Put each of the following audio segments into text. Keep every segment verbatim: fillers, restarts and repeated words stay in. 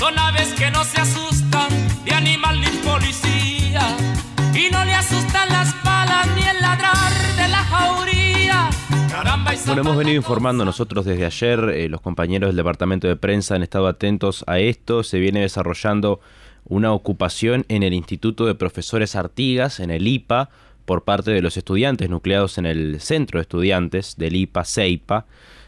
son aves que no se asustan de animal ni policía, y no le asustan las balas ni el ladrar de la jauría. Caramba, y bueno, hemos venido informando nosotros desde ayer, eh, los compañeros del departamento de prensa han estado atentos a esto. Se viene desarrollando una ocupación en el Instituto de Profesores Artigas, en el I P A, por parte de los estudiantes nucleados en el Centro de Estudiantes del I P A, CEIPA.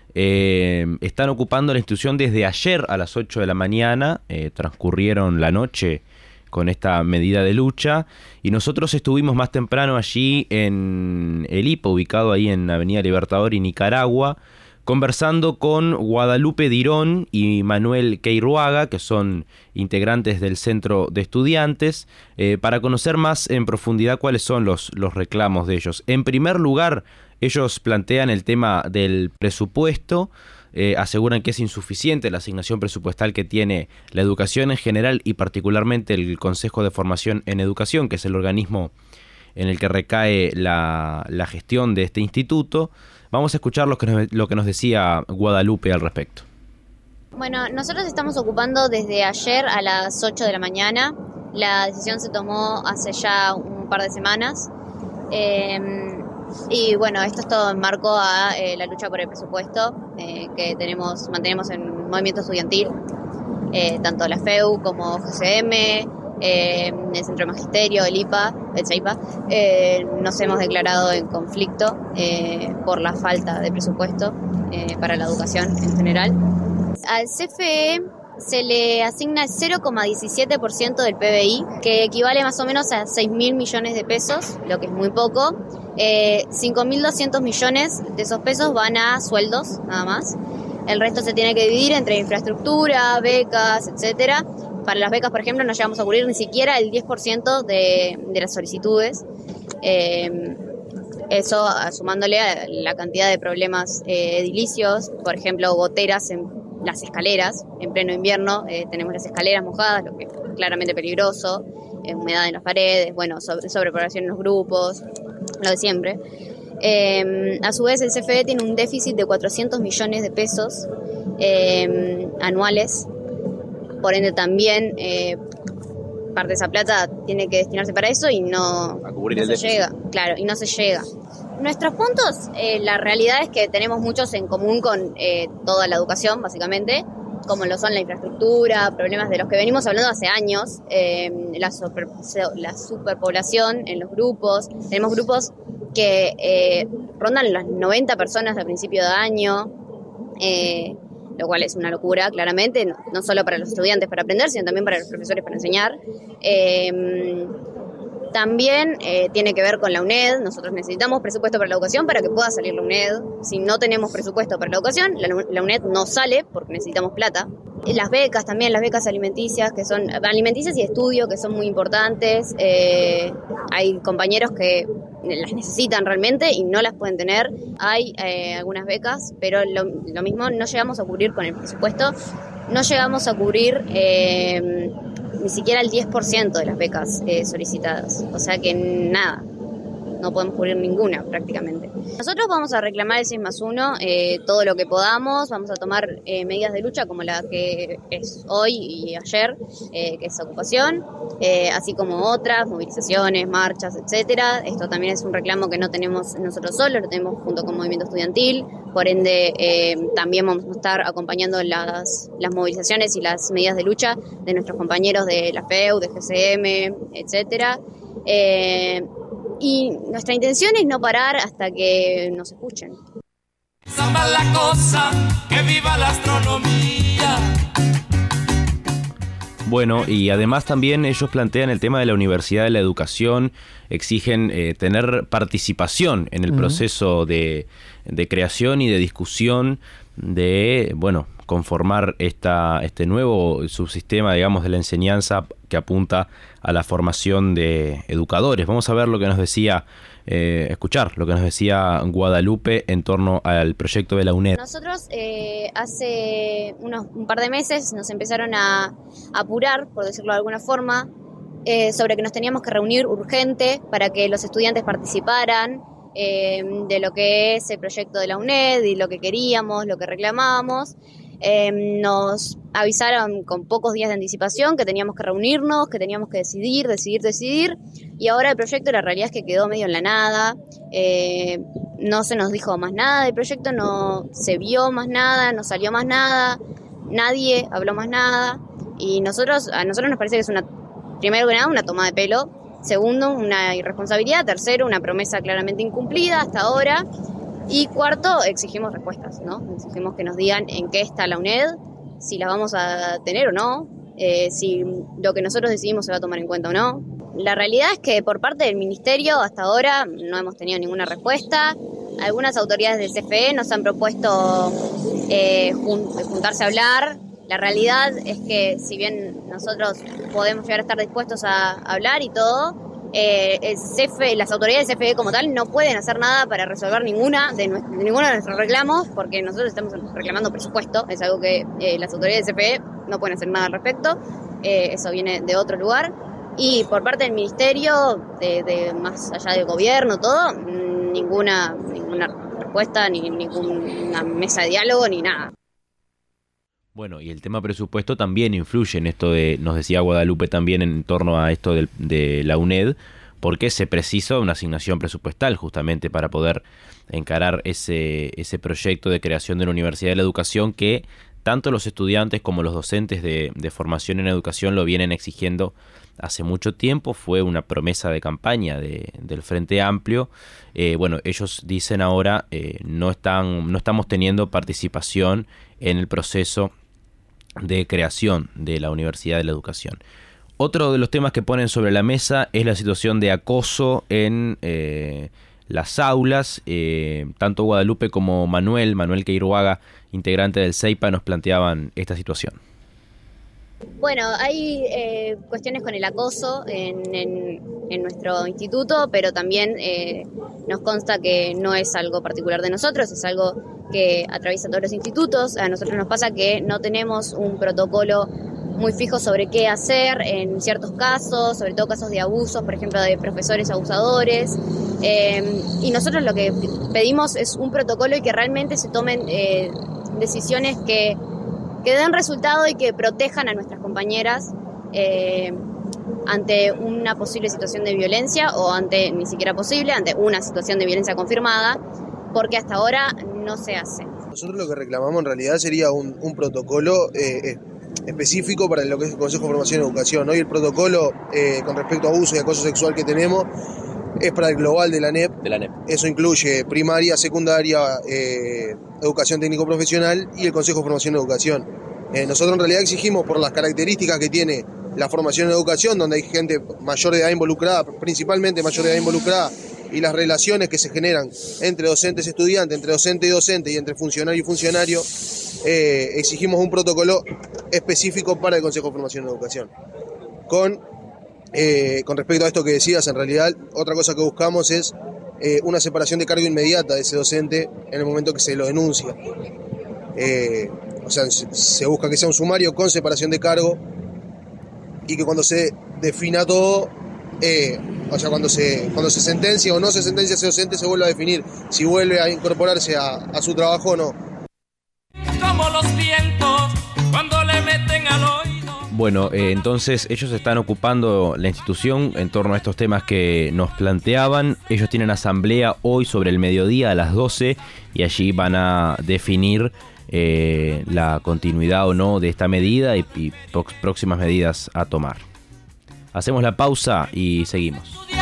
Eh, están ocupando la institución desde ayer a las ocho de la mañana, eh, transcurrieron la noche con esta medida de lucha, y nosotros estuvimos más temprano allí en el I P A, ubicado ahí en Avenida Libertador y Nicaragua, conversando con Guadalupe Dirón y Manuel Queiruaga, que son integrantes del Centro de Estudiantes, eh, para conocer más en profundidad cuáles son los, los reclamos de ellos. En primer lugar, ellos plantean el tema del presupuesto, eh, aseguran que es insuficiente la asignación presupuestal que tiene la educación en general y particularmente el Consejo de Formación en Educación, que es el organismo en el que recae la, la gestión de este instituto. Vamos a escuchar lo que, nos, lo que nos decía Guadalupe al respecto. Bueno, nosotros estamos ocupando desde ayer a las ocho de la mañana. La decisión se tomó hace ya un par de semanas. Eh, y bueno, esto es todo en marco a eh, la lucha por el presupuesto eh, que tenemos, mantenemos en el movimiento estudiantil, eh, tanto la F E U como G C M, Eh, el Centro de Magisterio, el I P A, el CEIPA, eh, nos hemos declarado en conflicto eh, por la falta de presupuesto eh, para la educación en general. Al C F E se le asigna el cero coma diecisiete por ciento del P B I, que equivale más o menos a seis mil millones de pesos, lo que es muy poco. Eh, cinco mil doscientos millones de esos pesos van a sueldos, nada más. El resto se tiene que dividir entre infraestructura, becas, etcétera. Para las becas, por ejemplo, no llegamos a cubrir ni siquiera el diez por ciento de, de las solicitudes. Eh, eso sumándole a la cantidad de problemas eh, edilicios, por ejemplo, goteras en las escaleras. En pleno invierno eh, tenemos las escaleras mojadas, lo que es claramente peligroso, eh, humedad en las paredes, bueno, sobre, sobrepoblación en los grupos, lo de siempre. Eh, a su vez, el C F E tiene un déficit de cuatrocientos millones de pesos eh, anuales. Por ende también eh, parte de esa plata tiene que destinarse para eso y no, a cubrir no el se déficit. llega, claro, y no se llega. Nuestros puntos, eh, la realidad es que tenemos muchos en común con eh, toda la educación, básicamente, como lo son la infraestructura, problemas de los que venimos hablando hace años, eh, la, super, la superpoblación en los grupos. Tenemos grupos que eh, rondan las noventa personas a principio de año, eh, lo cual es una locura, claramente, no, no solo para los estudiantes para aprender, sino también para los profesores para enseñar. Eh, también eh, tiene que ver con la U N E D. Nosotros necesitamos presupuesto para la educación para que pueda salir la U N E D. Si no tenemos presupuesto para la educación, la, la U N E D no sale porque necesitamos plata. Las becas también, las becas alimenticias, que son alimenticias y de estudio, que son muy importantes. Eh, hay compañeros que las necesitan realmente y no las pueden tener. Hay eh, algunas becas, pero lo, lo mismo no llegamos a cubrir con el presupuesto. No llegamos a cubrir eh, ni siquiera el diez por ciento de las becas eh, solicitadas. O sea que nada. No podemos cubrir ninguna prácticamente. Nosotros vamos a reclamar el seis más uno eh, todo lo que podamos, vamos a tomar eh, medidas de lucha como la que es hoy y ayer, eh, que es ocupación, eh, así como otras, movilizaciones, marchas, etcétera. Esto también es un reclamo que no tenemos nosotros solos, lo tenemos junto con Movimiento Estudiantil, por ende eh, también vamos a estar acompañando las, las movilizaciones y las medidas de lucha de nuestros compañeros de la F E U, de G C M, etcétera. Eh, Y nuestra intención es no parar hasta que nos escuchen. Samba la cosa, que viva la astronomía. Bueno, y además también ellos plantean el tema de la Universidad de la Educación, exigen eh, tener participación en el uh-huh. proceso de, de creación y de discusión de, bueno, conformar esta, este nuevo subsistema, digamos, de la enseñanza que apunta a la formación de educadores. Vamos a ver lo que nos decía, eh, escuchar lo que nos decía Guadalupe en torno al proyecto de la U N E D. Nosotros eh, hace unos, un par de meses nos empezaron a apurar, por decirlo de alguna forma, eh, sobre que nos teníamos que reunir urgente para que los estudiantes participaran eh, de lo que es el proyecto de la U N E D y lo que queríamos, lo que reclamábamos. Eh, nos avisaron con pocos días de anticipación que teníamos que reunirnos, que teníamos que decidir, decidir, decidir, y ahora el proyecto la realidad es que quedó medio en la nada. Eh, no se nos dijo más nada del proyecto, no se vio más nada, no salió más nada, nadie habló más nada, y nosotros a nosotros nos parece que es una, primero que nada, una toma de pelo, segundo, una irresponsabilidad, tercero, una promesa claramente incumplida hasta ahora. Y cuarto, exigimos respuestas, ¿no? Exigimos que nos digan en qué está la UNED, si la vamos a tener o no, eh, si lo que nosotros decidimos se va a tomar en cuenta o no. La realidad es que por parte del Ministerio hasta ahora no hemos tenido ninguna respuesta. Algunas autoridades del C F E nos han propuesto eh, jun- juntarse a hablar. La realidad es que si bien nosotros podemos llegar a estar dispuestos a hablar y todo, Eh, el C F E, las autoridades del C F E como tal no pueden hacer nada para resolver ninguna de, nuestro, de ninguno de nuestros reclamos, porque nosotros estamos reclamando presupuesto, es algo que eh, las autoridades del C F E no pueden hacer nada al respecto, eh, eso viene de otro lugar, y por parte del Ministerio, de, de más allá del gobierno, todo, ninguna, ninguna respuesta, ni ninguna mesa de diálogo, ni nada. Bueno, y el tema presupuesto también influye en esto de, nos decía Guadalupe también en torno a esto de, de la UNED, porque se precisa una asignación presupuestal justamente para poder encarar ese, ese proyecto de creación de la Universidad de la Educación que tanto los estudiantes como los docentes de, de formación en educación lo vienen exigiendo hace mucho tiempo. Fue una promesa de campaña de, del Frente Amplio. Eh, bueno, ellos dicen ahora eh, no están, no estamos teniendo participación en el proceso de creación de la Universidad de la Educación. Otro de los temas que ponen sobre la mesa es la situación de acoso en eh, las aulas. Eh, tanto Guadalupe como Manuel, Manuel Queiroaga, integrante del CEIPA, nos planteaban esta situación. Bueno, hay eh, cuestiones con el acoso en, en, en nuestro instituto, pero también eh, nos consta que no es algo particular de nosotros, es algo que atraviesa todos los institutos. A nosotros nos pasa que no tenemos un protocolo muy fijo sobre qué hacer en ciertos casos, sobre todo casos de abusos, por ejemplo, de profesores abusadores. Eh, y nosotros lo que pedimos es un protocolo y que realmente se tomen eh, decisiones que, que den resultado y que protejan a nuestras compañeras eh, ante una posible situación de violencia o ante, ni siquiera posible, ante una situación de violencia confirmada, porque hasta ahora no se hace. Nosotros lo que reclamamos en realidad sería un, un protocolo eh, específico para lo que es el Consejo de Formación y Educación. Hoy el protocolo eh, con respecto a abuso y acoso sexual que tenemos es para el global de la ANEP. De la ANEP. Eso incluye primaria, secundaria, eh, educación técnico-profesional y el Consejo de Formación y Educación. Eh, nosotros en realidad exigimos, por las características que tiene la formación en educación, donde hay gente mayor de edad involucrada, principalmente mayor de edad involucrada, y las relaciones que se generan entre docentes y estudiantes, entre docente y docente y entre funcionario y funcionario, eh, exigimos un protocolo específico para el Consejo de Formación y Educación. Con, eh, con respecto a esto que decías, en realidad, otra cosa que buscamos es eh, una separación de cargo inmediata de ese docente en el momento que se lo denuncia. Eh, o sea, se busca que sea un sumario con separación de cargo y que cuando se defina todo, eh, o sea, cuando se, cuando se sentencia o no se sentencia ese docente, se vuelve a definir si vuelve a incorporarse a, a su trabajo o no. Como los vientos cuando le meten al oído. Bueno, eh, entonces ellos están ocupando la institución en torno a estos temas que nos planteaban. Ellos tienen asamblea hoy sobre el mediodía a las doce y allí van a definir eh, la continuidad o no de esta medida y, y próximas medidas a tomar. Hacemos la pausa y seguimos.